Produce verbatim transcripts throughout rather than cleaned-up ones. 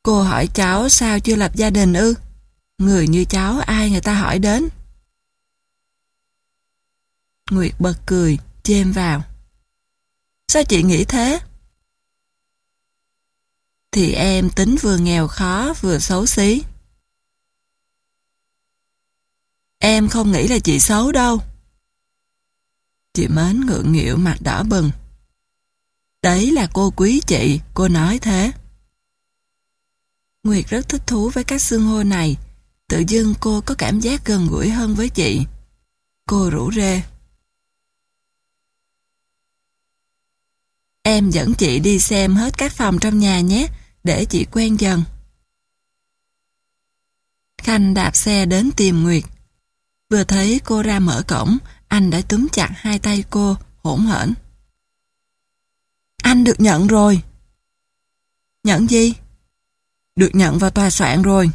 Cô hỏi cháu sao chưa lập gia đình ư? Người như cháu ai người ta hỏi đến. Nguyệt bật cười, chêm vào. Sao chị nghĩ thế? Thì em tính vừa nghèo khó vừa xấu xí. Em không nghĩ là chị xấu đâu. Chị Mến ngượng nghịu mặt đỏ bừng. Đấy là cô quý chị, cô nói thế. Nguyệt rất thích thú với các xưng hô này. Tự dưng cô có cảm giác gần gũi hơn với chị. Cô rủ rê. Em dẫn chị đi xem hết các phòng trong nhà nhé, để chị quen dần. Khanh đạp xe đến tìm Nguyệt. Vừa thấy cô ra mở cổng, anh đã túm chặt hai tay cô, hỗn hển. Anh được nhận rồi. Nhận gì? Được nhận vào tòa soạn rồi.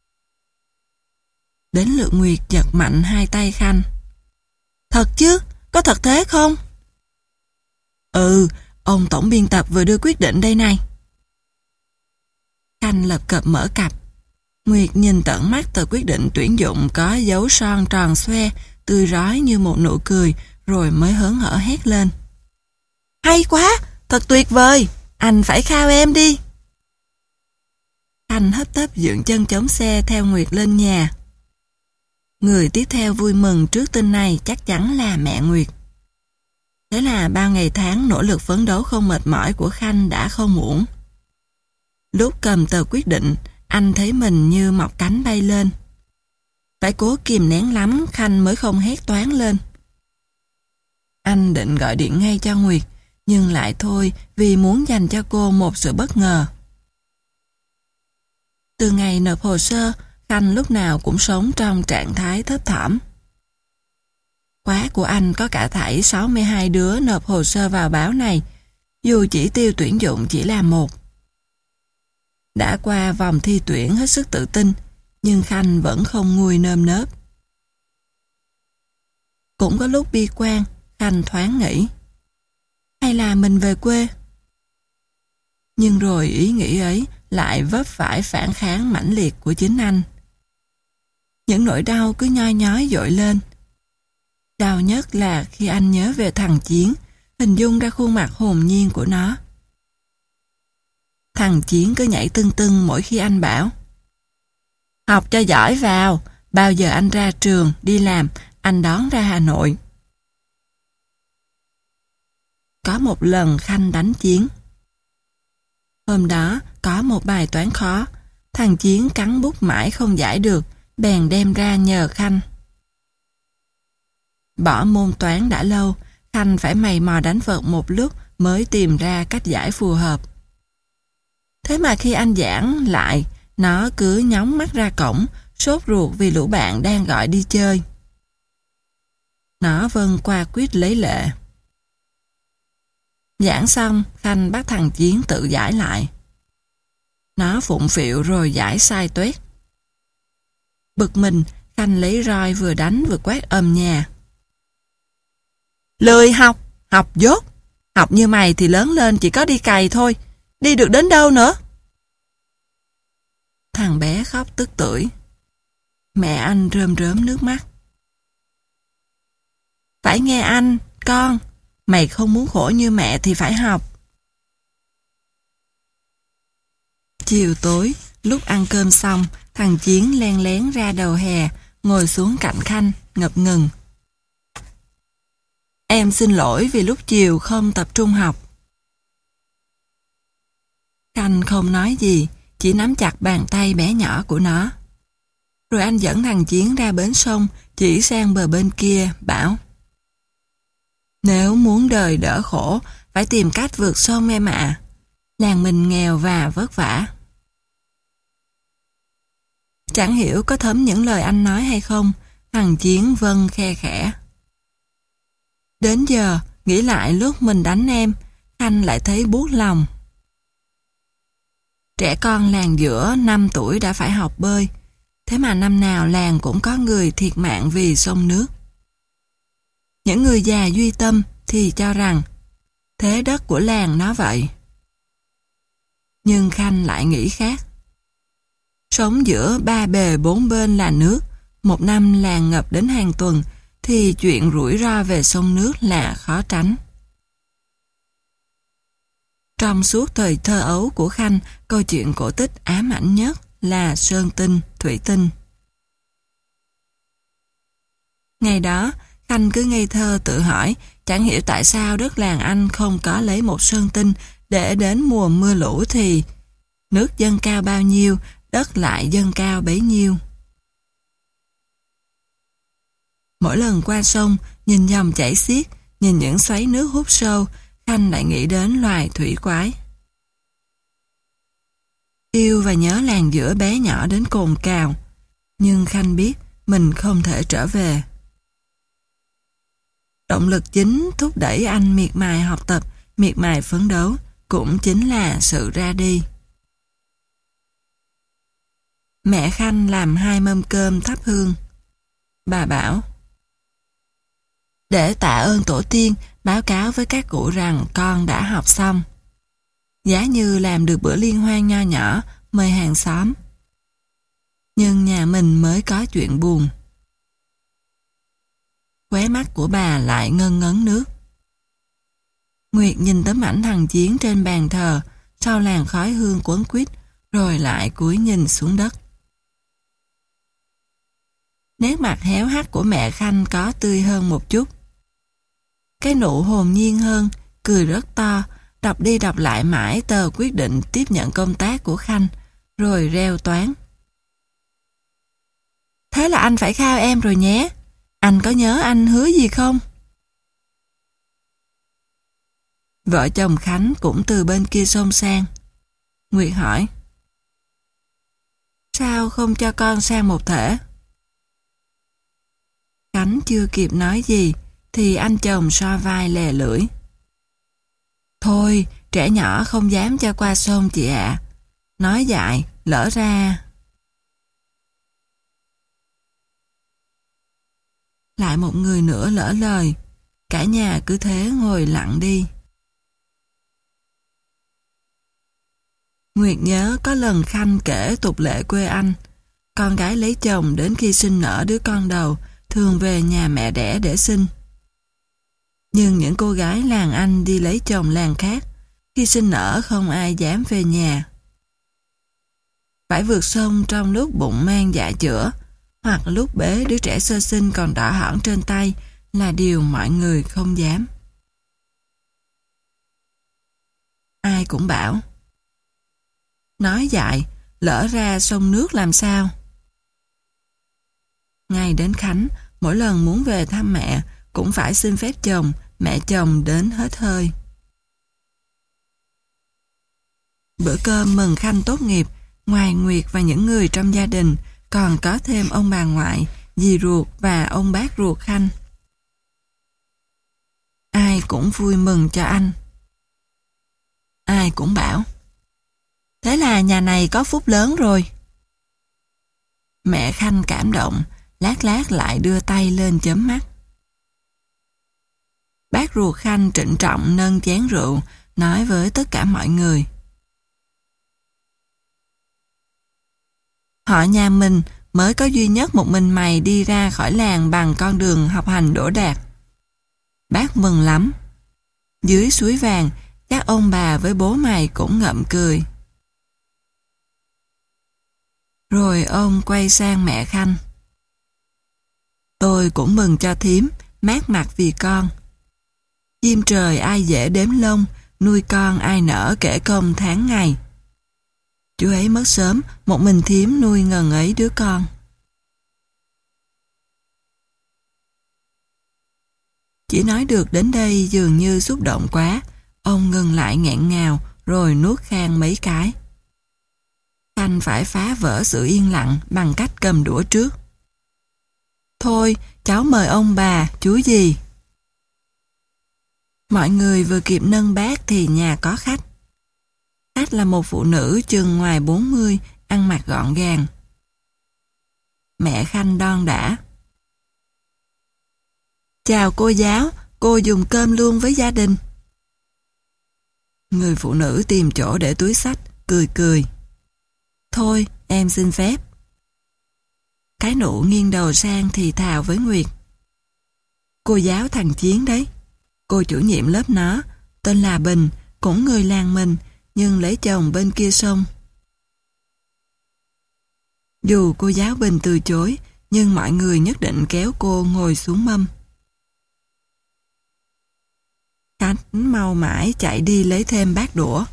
Đến lượt Nguyệt giật mạnh hai tay Khanh. Thật chứ? Có thật thế không? Ừ, ông tổng biên tập vừa đưa quyết định đây này. Khanh lập cập mở cặp. Nguyệt nhìn tận mắt tờ quyết định tuyển dụng có dấu son tròn xoe, tươi rói như một nụ cười, rồi mới hớn hở hét lên. Hay quá, thật tuyệt vời, anh phải khao em đi. Khanh hấp tấp dựng chân chống xe theo Nguyệt lên nhà. Người tiếp theo vui mừng trước tin này chắc chắn là mẹ Nguyệt. Thế là bao ngày tháng nỗ lực phấn đấu không mệt mỏi của Khanh đã không uổng. Lúc cầm tờ quyết định, anh thấy mình như mọc cánh bay lên. Phải cố kìm nén lắm Khanh mới không hét toáng lên. Anh định gọi điện ngay cho Nguyệt, nhưng lại thôi vì muốn dành cho cô một sự bất ngờ. Từ ngày nộp hồ sơ, Khanh lúc nào cũng sống trong trạng thái thấp thỏm. Khóa của anh có cả thảy sáu mươi hai đứa nộp hồ sơ vào báo này, dù chỉ tiêu tuyển dụng chỉ là một. Đã qua vòng thi tuyển hết sức tự tin, nhưng Khanh vẫn không nguôi nơm nớp. Cũng có lúc bi quan, Khanh thoáng nghĩ. Hay là mình về quê? Nhưng rồi ý nghĩ ấy lại vấp phải phản kháng mãnh liệt của chính anh. Những nỗi đau cứ nhoi nhói dội lên. Đau nhất là khi anh nhớ về thằng Chiến, hình dung ra khuôn mặt hồn nhiên của nó. Thằng Chiến cứ nhảy tưng tưng mỗi khi anh bảo. Học cho giỏi vào, bao giờ anh ra trường, đi làm, anh đón ra Hà Nội. Có một lần Khanh đánh Chiến. Hôm đó có một bài toán khó, thằng Chiến cắn bút mãi không giải được, bèn đem ra nhờ Khanh. Bỏ môn toán đã lâu, Khanh phải mày mò đánh vợt một lúc mới tìm ra cách giải phù hợp. Thế mà khi anh giảng lại, nó cứ nhóng mắt ra cổng, sốt ruột vì lũ bạn đang gọi đi chơi. Nó vâng qua quyết lấy lệ. Giảng xong, Khanh bắt thằng Chiến tự giải lại. Nó phụng phịu rồi giải sai tuét. Bực mình, Khanh lấy roi vừa đánh vừa quát ầm nhà. Lười học, học dốt. Học như mày thì lớn lên chỉ có đi cày thôi. Đi được đến đâu nữa? Thằng bé khóc tức tưởi. Mẹ anh rơm rớm nước mắt. Phải nghe anh, con. Mày không muốn khổ như mẹ thì phải học. Chiều tối, lúc ăn cơm xong, thằng Chiến len lén ra đầu hè, ngồi xuống cạnh Khanh, ngập ngừng. Em xin lỗi vì lúc chiều không tập trung học. Khanh không nói gì, chỉ nắm chặt bàn tay bé nhỏ của nó. Rồi anh dẫn thằng Chiến ra bến sông, chỉ sang bờ bên kia, bảo. Nếu muốn đời đỡ khổ, phải tìm cách vượt sông em ạ. Làng mình nghèo và vất vả. Chẳng hiểu có thấm những lời anh nói hay không, thằng Chiến vâng khe khẽ. Đến giờ, nghĩ lại lúc mình đánh em, Khanh lại thấy buốt lòng. Trẻ con làng giữa năm tuổi đã phải học bơi, thế mà năm nào làng cũng có người thiệt mạng vì sông nước. Những người già duy tâm thì cho rằng thế đất của làng nó vậy. Nhưng Khanh lại nghĩ khác. Sống giữa ba bề bốn bên là nước, một năm là ngập đến hàng tuần, thì chuyện rủi ro về sông nước là khó tránh. Trong suốt thời thơ ấu của Khanh, câu chuyện cổ tích ám ảnh nhất là Sơn Tinh, Thủy Tinh. Ngày đó, Khanh cứ ngây thơ tự hỏi, chẳng hiểu tại sao đất làng anh không có lấy một sơn tinh để đến mùa mưa lũ thì nước dâng cao bao nhiêu, đất lại dâng cao bấy nhiêu. Mỗi lần qua sông, nhìn dòng chảy xiết, nhìn những xoáy nước hút sâu, Khanh lại nghĩ đến loài thủy quái. Yêu và nhớ làng giữa bé nhỏ đến cồn cào, nhưng Khanh biết mình không thể trở về. Động lực chính thúc đẩy anh miệt mài học tập, miệt mài phấn đấu, cũng chính là sự ra đi. Mẹ Khanh làm hai mâm cơm thắp hương. Bà bảo, để tạ ơn tổ tiên, báo cáo với các cụ rằng con đã học xong. Giá như làm được bữa liên hoan nho nhỏ, mời hàng xóm. Nhưng nhà mình mới có chuyện buồn. Khóe mắt của bà lại ngân ngấn nước. Nguyệt nhìn tấm ảnh thằng Chiến trên bàn thờ, sau làn khói hương quấn quýt, rồi lại cúi nhìn xuống đất. Nét mặt héo hắt của mẹ Khanh có tươi hơn một chút. Cái nụ hồn nhiên hơn, cười rất to, đọc đi đọc lại mãi tờ quyết định tiếp nhận công tác của Khanh, rồi reo toáng. Thế là anh phải khao em rồi nhé. Anh có nhớ anh hứa gì không? Vợ chồng Khánh cũng từ bên kia sông sang. Nguyệt hỏi, sao không cho con sang một thể? Khánh chưa kịp nói gì, thì anh chồng so vai lè lưỡi. Thôi, trẻ nhỏ không dám cho qua sông chị ạ. Nói dại, lỡ ra... Lại một người nữa lỡ lời, cả nhà cứ thế ngồi lặng đi. Nguyệt nhớ có lần Khanh kể tục lệ quê anh, con gái lấy chồng đến khi sinh nở đứa con đầu, thường về nhà mẹ đẻ để sinh. Nhưng những cô gái làng anh đi lấy chồng làng khác, khi sinh nở không ai dám về nhà. Phải vượt sông trong lúc bụng mang dạ chữa, hoặc lúc bế đứa trẻ sơ sinh còn đỏ hỏn trên tay là điều mọi người không dám. Ai cũng bảo, nói dại, lỡ ra sông nước làm sao? Ngay đến Khánh, mỗi lần muốn về thăm mẹ, cũng phải xin phép chồng, mẹ chồng đến hết hơi. Bữa cơm mừng Khanh tốt nghiệp, ngoài Nguyệt và những người trong gia đình, còn có thêm ông bà ngoại, dì ruột và ông bác ruột Khanh. Ai cũng vui mừng cho anh. Ai cũng bảo, thế là nhà này có phúc lớn rồi. Mẹ Khanh cảm động, lát lát lại đưa tay lên chớm mắt. Bác ruột Khanh trịnh trọng nâng chén rượu, nói với tất cả mọi người. Họ nhà mình mới có duy nhất một mình mày đi ra khỏi làng bằng con đường học hành đỗ đạt. Bác mừng lắm. Dưới suối vàng, các ông bà với bố mày cũng ngậm cười. Rồi ông quay sang mẹ Khanh. Tôi cũng mừng cho thím, mát mặt vì con. Chim trời ai dễ đếm lông, nuôi con ai nỡ kể công tháng ngày. Chú ấy mất sớm, một mình thím nuôi ngần ấy đứa con. Chỉ nói được đến đây dường như xúc động quá, ông ngừng lại nghẹn ngào rồi nuốt khan mấy cái. Khanh phải phá vỡ sự yên lặng bằng cách cầm đũa trước. Thôi, cháu mời ông bà, chú gì. Mọi người vừa kịp nâng bát thì nhà có khách. Khách là một phụ nữ chừng ngoài bốn mươi, ăn mặc gọn gàng. Mẹ Khanh đon đả. Chào cô giáo, cô dùng cơm luôn với gia đình. Người phụ nữ tìm chỗ để túi xách, cười cười. Thôi, em xin phép. Cái nụ nghiêng đầu sang thì thào với Nguyệt. Cô giáo thằng Chiến đấy. Cô chủ nhiệm lớp nó, tên là Bình, cũng người làng mình, nhưng lấy chồng bên kia sông. Dù cô giáo Bình từ chối, nhưng mọi người nhất định kéo cô ngồi xuống mâm. Khánh mau mãi chạy đi lấy thêm bát đũa.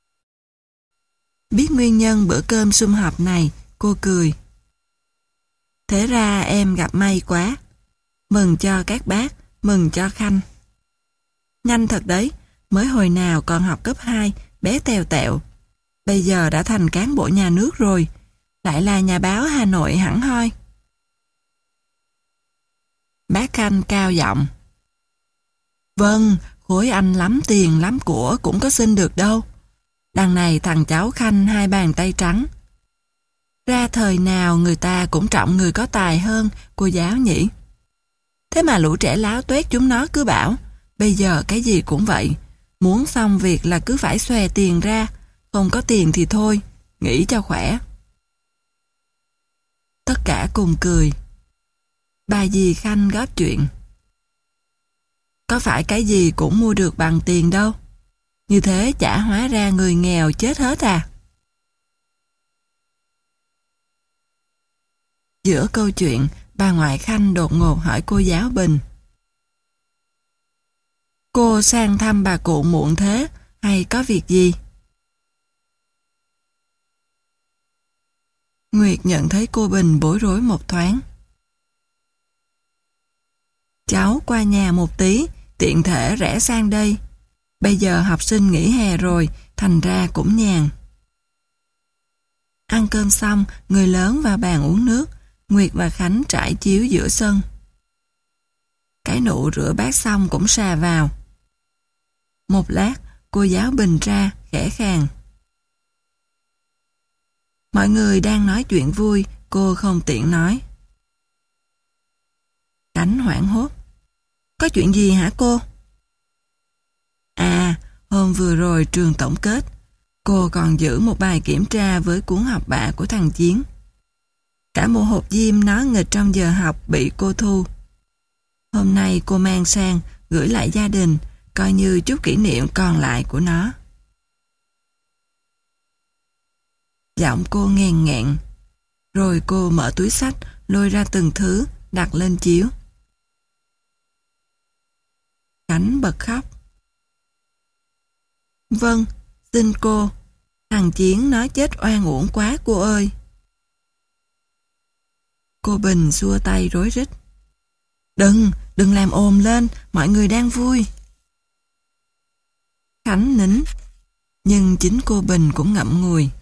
Biết nguyên nhân bữa cơm sum họp này, cô cười. Thế ra em gặp may quá. Mừng cho các bác, mừng cho Khanh. Nhanh thật đấy, mới hồi nào còn học cấp hai, bé tèo tẹo. Bây giờ đã thành cán bộ nhà nước rồi, lại là nhà báo Hà Nội hẳn hoi. Bác Khanh cao giọng. Vâng, khối anh lắm tiền lắm của cũng có xin được đâu. Đằng này thằng cháu Khanh hai bàn tay trắng. Ra thời nào người ta cũng trọng người có tài hơn, cô giáo nhỉ. Thế mà lũ trẻ láo tuét chúng nó cứ bảo, bây giờ cái gì cũng vậy, muốn xong việc là cứ phải xòe tiền ra, không có tiền thì thôi, nghĩ cho khỏe. Tất cả cùng cười. Bà dì Khanh góp chuyện. Có phải cái gì cũng mua được bằng tiền đâu. Như thế chả hóa ra người nghèo chết hết à. Giữa câu chuyện, bà ngoại Khanh đột ngột hỏi cô giáo Bình. Cô sang thăm bà cụ muộn thế, hay có việc gì? Nguyệt nhận thấy cô Bình bối rối một thoáng. Cháu qua nhà một tí, tiện thể rẽ sang đây. Bây giờ học sinh nghỉ hè rồi, thành ra cũng nhàn. Ăn cơm xong, người lớn vào bàn uống nước, Nguyệt và Khánh trải chiếu giữa sân. Cái nụ rửa bát xong cũng xà vào. Một lát, cô giáo Bình ra, khẽ khàng. Mọi người đang nói chuyện vui, cô không tiện nói. Khánh hoảng hốt. Có chuyện gì hả cô? À, hôm vừa rồi trường tổng kết, cô còn giữ một bài kiểm tra với cuốn học bạ của thằng Chiến. Cả một hộp diêm nó nghịch trong giờ học bị cô thu. Hôm nay cô mang sang, gửi lại gia đình, coi như chút kỷ niệm còn lại của nó. Giọng cô nghèn nghẹn. Rồi cô mở túi xách, lôi ra từng thứ, đặt lên chiếu. Khánh bật khóc. Vâng, xin cô. Thằng Chiến nó chết oan uổng quá cô ơi. Cô Bình xua tay rối rít. Đừng, đừng làm ồn lên, mọi người đang vui. Khánh nín, nhưng chính cô Bình cũng ngậm ngùi.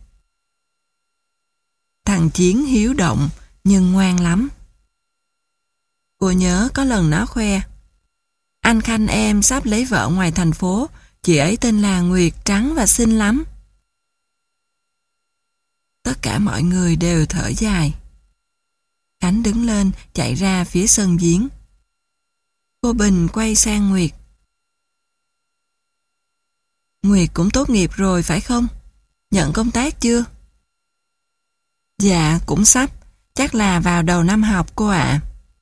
Thằng Chiến hiếu động, nhưng ngoan lắm. Cô nhớ có lần nó khoe. Anh Khanh em sắp lấy vợ ngoài thành phố, chị ấy tên là Nguyệt, trắng và xinh lắm. Tất cả mọi người đều thở dài. Khánh đứng lên, chạy ra phía sân giếng. Cô Bình quay sang Nguyệt. Nguyệt cũng tốt nghiệp rồi phải không? Nhận công tác chưa? Dạ, cũng sắp. Chắc là vào đầu năm học cô ạ.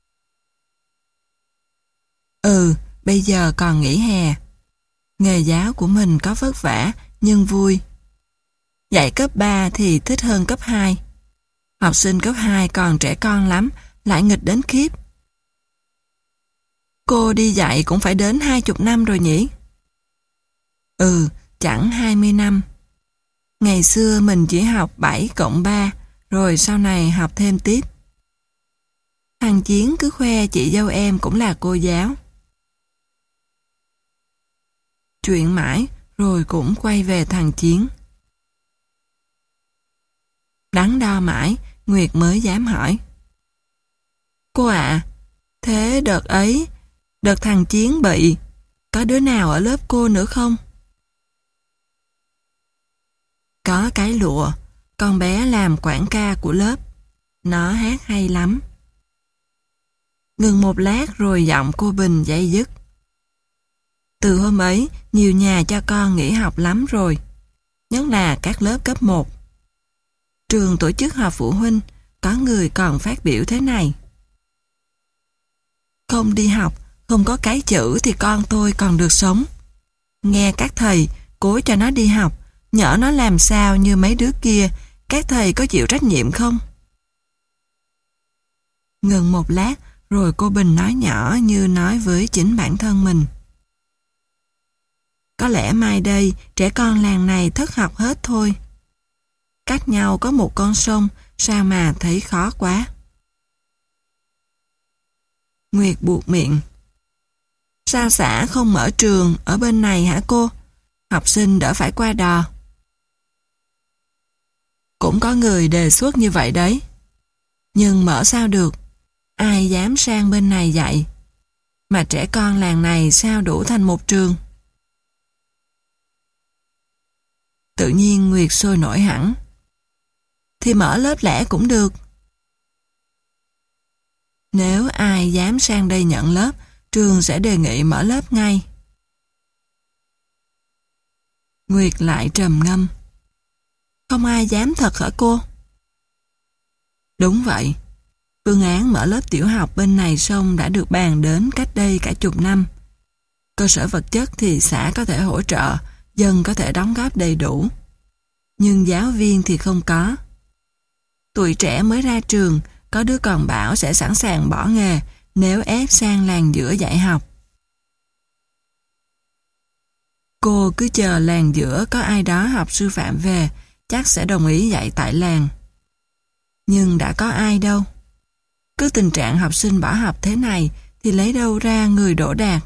Ừ, bây giờ còn nghỉ hè. Nghề giáo của mình có vất vả, nhưng vui. Dạy cấp ba thì thích hơn cấp hai. Học sinh cấp hai còn trẻ con lắm, lại nghịch đến khiếp. Cô đi dạy cũng phải đến hai chục năm rồi nhỉ? Ừ, chẳng hai mươi năm. Ngày xưa mình chỉ học bảy cộng ba, rồi sau này học thêm tiếp. Thằng Chiến cứ khoe chị dâu em cũng là cô giáo. Chuyện mãi, rồi cũng quay về thằng Chiến. Đắn đo mãi, Nguyệt mới dám hỏi. Cô ạ, thế đợt ấy, đợt thằng Chiến bị, có đứa nào ở lớp cô nữa không? Có cái lụa, con bé làm quản ca của lớp. Nó hát hay lắm. Ngừng một lát rồi giọng cô Bình dây dứt. Từ hôm ấy, nhiều nhà cho con nghỉ học lắm rồi, nhất là các lớp cấp một. Trường tổ chức họp phụ huynh, có người còn phát biểu thế này. Không đi học, không có cái chữ thì con tôi còn được sống. Nghe các thầy, cố cho nó đi học, nhỡ nó làm sao như mấy đứa kia, các thầy có chịu trách nhiệm không? Ngừng một lát, rồi cô Bình nói nhỏ như nói với chính bản thân mình. Có lẽ mai đây, trẻ con làng này thất học hết thôi. Cách nhau có một con sông, sao mà thấy khó quá. Nguyệt buột miệng. Sao xã không mở trường ở bên này hả cô? Học sinh đỡ phải qua đò. Cũng có người đề xuất như vậy đấy. Nhưng mở sao được? Ai dám sang bên này dạy? Mà trẻ con làng này sao đủ thành một trường? Tự nhiên Nguyệt sôi nổi hẳn. Thì mở lớp lẻ cũng được. Nếu ai dám sang đây nhận lớp, trường sẽ đề nghị mở lớp ngay. Nguyệt lại trầm ngâm. Không ai dám thật hả cô? Đúng vậy. Phương án mở lớp tiểu học bên này sông đã được bàn đến cách đây cả chục năm. Cơ sở vật chất thì xã có thể hỗ trợ, dân có thể đóng góp đầy đủ. Nhưng giáo viên thì không có. Tuổi trẻ mới ra trường, có đứa còn bảo sẽ sẵn sàng bỏ nghề nếu ép sang làng giữa dạy học. Cô cứ chờ làng giữa có ai đó học sư phạm về, chắc sẽ đồng ý dạy tại làng. Nhưng đã có ai đâu. Cứ tình trạng học sinh bỏ học thế này thì lấy đâu ra người đỗ đạt.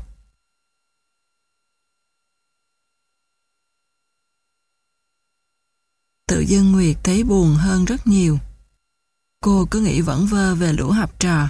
Tự dưng Nguyệt thấy buồn hơn rất nhiều. Cô cứ nghĩ vẩn vơ về lũ học trò.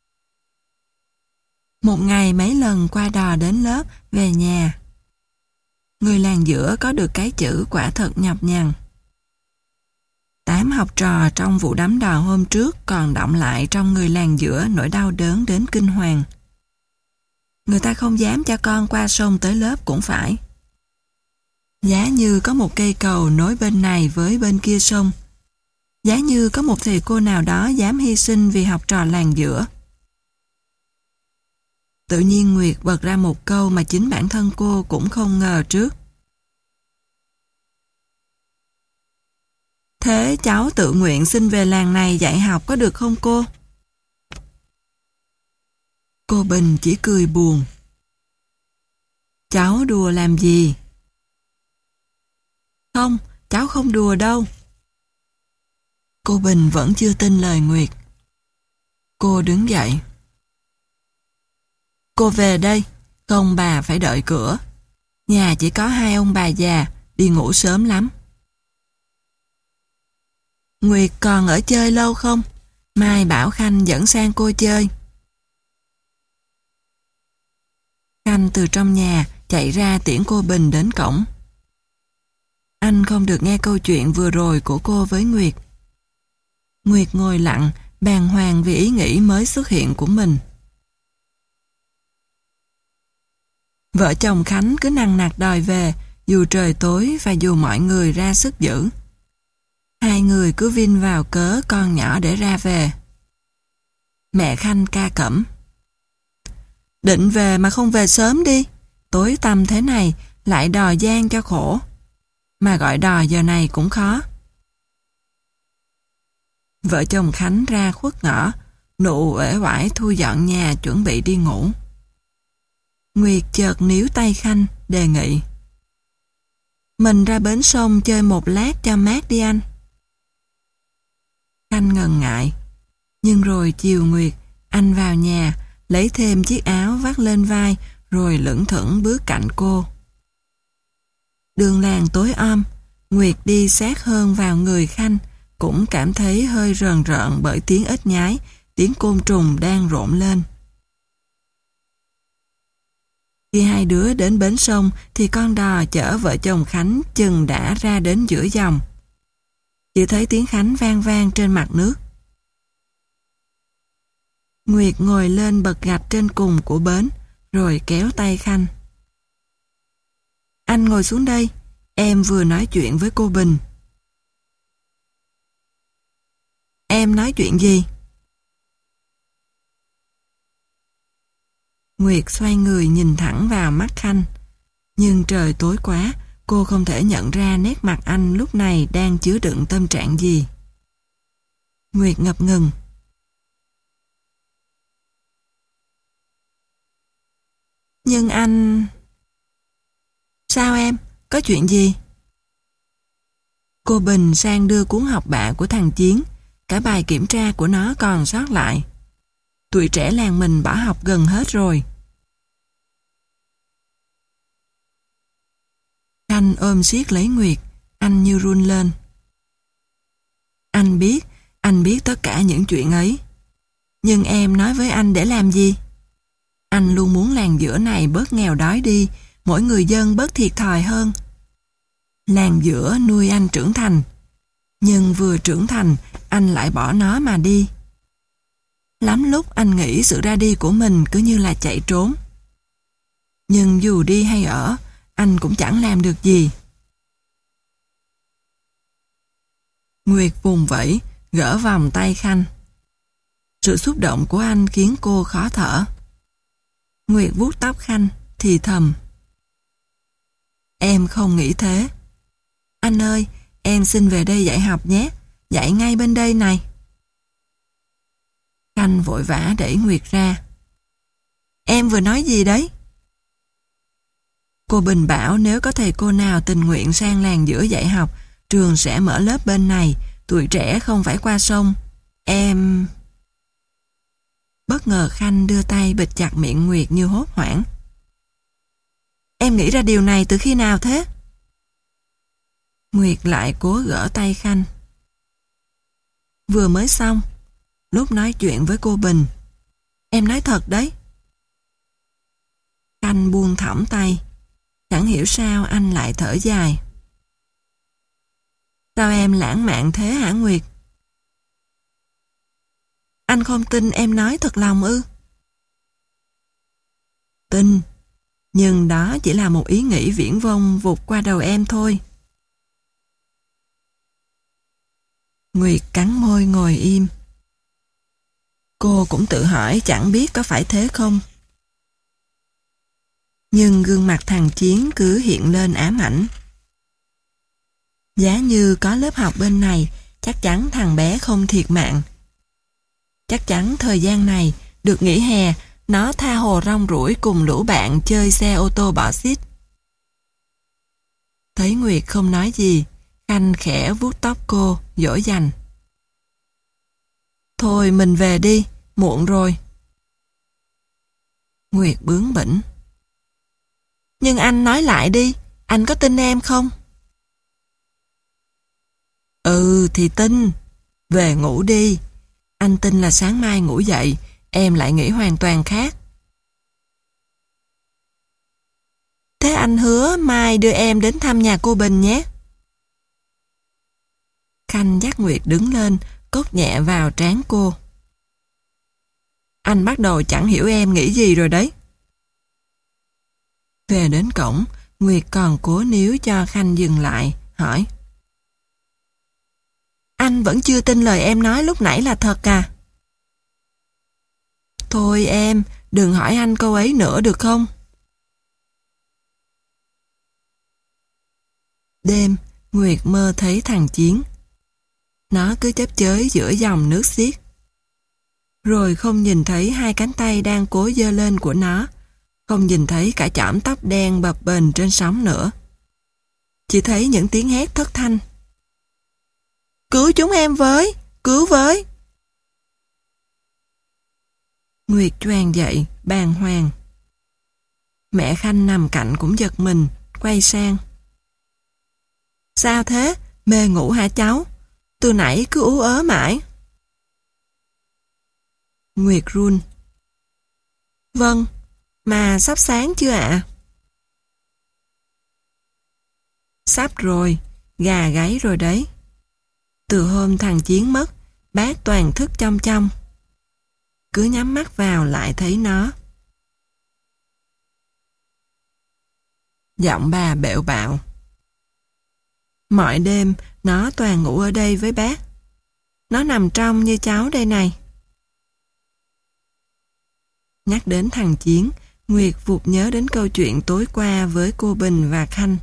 Một ngày mấy lần qua đò đến lớp, về nhà. Người làng giữa có được cái chữ quả thật nhọc nhằn. Tám học trò trong vụ đắm đò hôm trước còn đọng lại trong người làng giữa nỗi đau đớn đến kinh hoàng. Người ta không dám cho con qua sông tới lớp cũng phải. Giá như có một cây cầu nối bên này với bên kia sông. Giá như có một thầy cô nào đó dám hy sinh vì học trò làng giữa. Tự nhiên Nguyệt bật ra một câu mà chính bản thân cô cũng không ngờ trước. Thế cháu tự nguyện xin về làng này dạy học có được không cô? Cô Bình chỉ cười buồn. Cháu đùa làm gì? Không, cháu không đùa đâu. Cô Bình vẫn chưa tin lời Nguyệt. Cô đứng dậy. Cô về đây, không bà phải đợi cửa. Nhà chỉ có hai ông bà già, đi ngủ sớm lắm. Nguyệt còn ở chơi lâu không? Mai bảo Khanh dẫn sang cô chơi. Khanh từ trong nhà chạy ra tiễn cô Bình đến cổng. Anh không được nghe câu chuyện vừa rồi của cô với Nguyệt. Nguyệt ngồi lặng, bàng hoàng vì ý nghĩ mới xuất hiện của mình. Vợ chồng Khánh cứ nằng nặc đòi về, dù trời tối và dù mọi người ra sức giữ. Hai người cứ vin vào cớ con nhỏ để ra về. Mẹ Khanh ca cẩm. Định về mà không về sớm đi, tối tăm thế này lại đò gian cho khổ. Mà gọi đò giờ này cũng khó. Vợ chồng Khánh ra khuất ngõ, nụ uể oải thu dọn nhà chuẩn bị đi ngủ. Nguyệt chợt níu tay Khanh, đề nghị. Mình ra bến sông chơi một lát cho mát đi anh. Khanh ngần ngại. Nhưng rồi chiều Nguyệt, anh vào nhà, lấy thêm chiếc áo vắt lên vai, rồi lững thững bước cạnh cô. Đường làng tối om, Nguyệt đi sát hơn vào người Khanh, cũng cảm thấy hơi rờn rợn bởi tiếng ếch nhái, tiếng côn trùng đang rộn lên. Khi hai đứa đến bến sông thì con đò chở vợ chồng Khánh chừng đã ra đến giữa dòng. Chỉ thấy tiếng Khánh vang vang trên mặt nước. Nguyệt ngồi lên bậc gạch trên cùng của bến, rồi kéo tay Khanh. Anh ngồi xuống đây, em vừa nói chuyện với cô Bình. em nói chuyện gì? Nguyệt xoay người nhìn thẳng vào mắt Khanh. Nhưng trời tối quá, cô không thể nhận ra nét mặt anh lúc này đang chứa đựng tâm trạng gì. Nguyệt ngập ngừng. Nhưng anh... Sao em? Có chuyện gì? Cô Bình sang đưa cuốn học bạ của thằng Chiến. Cả bài kiểm tra của nó còn sót lại. Tụi trẻ làng mình bỏ học gần hết rồi. Anh ôm siết lấy Nguyệt. Anh như run lên. Anh biết, anh biết tất cả những chuyện ấy. Nhưng em nói với anh để làm gì? Anh luôn muốn làng giữa này bớt nghèo đói đi, mỗi người dân bớt thiệt thòi hơn. Làng giữa nuôi anh trưởng thành. Nhưng vừa trưởng thành, anh lại bỏ nó mà đi. Lắm lúc anh nghĩ sự ra đi của mình cứ như là chạy trốn. Nhưng dù đi hay ở, anh cũng chẳng làm được gì. Nguyệt vùng vẫy, gỡ vòng tay Khanh. Sự xúc động của anh khiến cô khó thở. Nguyệt vuốt tóc Khanh, thì thầm. Em không nghĩ thế. Anh ơi, em xin về đây dạy học nhé. Dạy ngay bên đây này. Khanh vội vã đẩy Nguyệt ra. Em vừa nói gì đấy? Cô Bình bảo nếu có thầy cô nào tình nguyện sang làng giữa dạy học, trường sẽ mở lớp bên này, tuổi trẻ không phải qua sông. Em... Bất ngờ Khanh đưa tay bịt chặt miệng Nguyệt như hốt hoảng. Em nghĩ ra điều này từ khi nào thế? Nguyệt lại cố gỡ tay Khanh. Vừa mới xong, lúc nói chuyện với cô Bình. Em nói thật đấy. Khanh buông thõng tay. Chẳng hiểu sao anh lại thở dài. Sao em lãng mạn thế hả Nguyệt? Anh không tin em nói thật lòng ư? Tin. Nhưng đó chỉ là một ý nghĩ viển vông vụt qua đầu em thôi. Nguyệt cắn môi ngồi im. Cô cũng tự hỏi chẳng biết có phải thế không. Nhưng gương mặt thằng Chiến cứ hiện lên ám ảnh. Giá như có lớp học bên này, chắc chắn thằng bé không thiệt mạng. Chắc chắn thời gian này, được nghỉ hè, nó tha hồ rong ruổi cùng lũ bạn chơi xe ô tô bỏ xít. Thấy Nguyệt không nói gì, Khanh khẽ vuốt tóc cô, dỗ dành. Thôi mình về đi, muộn rồi. Nguyệt bướng bỉnh. Nhưng anh nói lại đi, anh có tin em không? Ừ thì tin. Về ngủ đi. Anh tin là sáng mai ngủ dậy, em lại nghĩ hoàn toàn khác. Thế anh hứa mai đưa em đến thăm nhà cô Bình nhé. Khanh dắt Nguyệt đứng lên, cốc nhẹ vào trán cô. Anh bắt đầu chẳng hiểu em nghĩ gì rồi đấy. Về đến cổng, Nguyệt còn cố níu cho Khanh dừng lại, hỏi. Anh vẫn chưa tin lời em nói lúc nãy là thật à? Thôi em, đừng hỏi anh câu ấy nữa được không? Đêm, Nguyệt mơ thấy thằng Chiến. Nó cứ chớp chới giữa dòng nước xiết. Rồi không nhìn thấy hai cánh tay đang cố giơ lên của nó. Không nhìn thấy cả chõm tóc đen bập bềnh trên sóng nữa. Chỉ thấy những tiếng hét thất thanh. Cứu chúng em với! Cứu với! Nguyệt choàng dậy, bàng hoàng. Mẹ Khanh nằm cạnh cũng giật mình, quay sang. Sao thế? Mê ngủ hả cháu? Từ nãy cứ ú ớ mãi. Nguyệt run. Vâng, mà sắp sáng chưa ạ? Sắp rồi, gà gáy rồi đấy. Từ hôm thằng Chiến mất, bác toàn thức trong trong. Cứ nhắm mắt vào lại thấy nó. Giọng bà bẹo bạo. Mọi đêm, nó toàn ngủ ở đây với bác. Nó nằm trong như cháu đây này. Nhắc đến thằng Chiến, Nguyệt vụt nhớ đến câu chuyện tối qua với cô Bình và Khanh.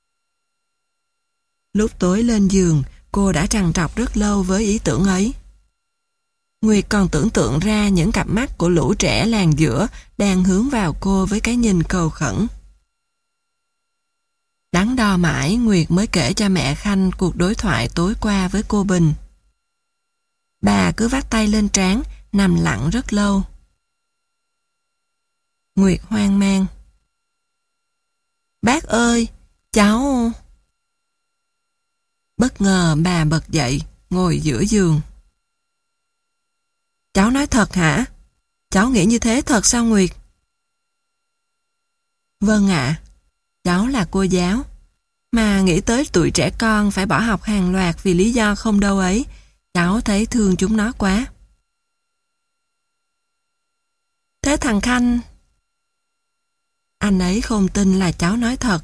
Lúc tối lên giường, cô đã trằn trọc rất lâu với ý tưởng ấy. Nguyệt còn tưởng tượng ra những cặp mắt của lũ trẻ làng giữa đang hướng vào cô với cái nhìn cầu khẩn. Đắn đo mãi, Nguyệt mới kể cho mẹ Khanh cuộc đối thoại tối qua với cô Bình. Bà cứ vắt tay lên trán, nằm lặng rất lâu. Nguyệt hoang mang. Bác ơi, cháu... Bất ngờ bà bật dậy, ngồi giữa giường. Cháu nói thật hả? Cháu nghĩ như thế thật sao Nguyệt? Vâng ạ, cháu là cô giáo. Mà nghĩ tới tụi trẻ con phải bỏ học hàng loạt vì lý do không đâu ấy, cháu thấy thương chúng nó quá. Thế thằng Khanh... Anh ấy không tin là cháu nói thật.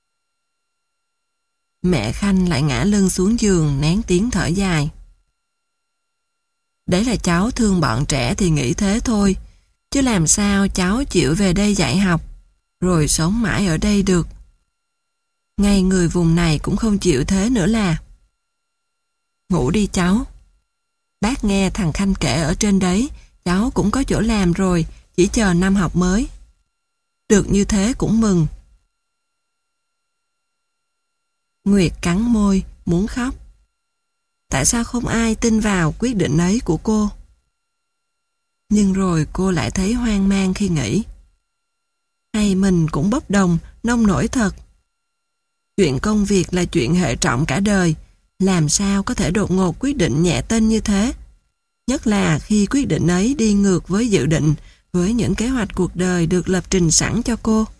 Mẹ Khanh lại ngã lưng xuống giường nén tiếng thở dài. Đấy là cháu thương bọn trẻ thì nghĩ thế thôi, chứ làm sao cháu chịu về đây dạy học, rồi sống mãi ở đây được. Ngay người vùng này cũng không chịu thế nữa là. Ngủ đi cháu. Bác nghe thằng Khanh kể ở trên đấy, cháu cũng có chỗ làm rồi, chỉ chờ năm học mới. Được như thế cũng mừng. Nguyệt cắn môi, muốn khóc. Tại sao không ai tin vào quyết định ấy của cô? Nhưng rồi cô lại thấy hoang mang khi nghĩ. Hay mình cũng bốc đồng, nông nổi thật. Chuyện công việc là chuyện hệ trọng cả đời, làm sao có thể đột ngột quyết định nhẹ tên như thế? Nhất là khi quyết định ấy đi ngược với dự định, với những kế hoạch cuộc đời được lập trình sẵn cho cô.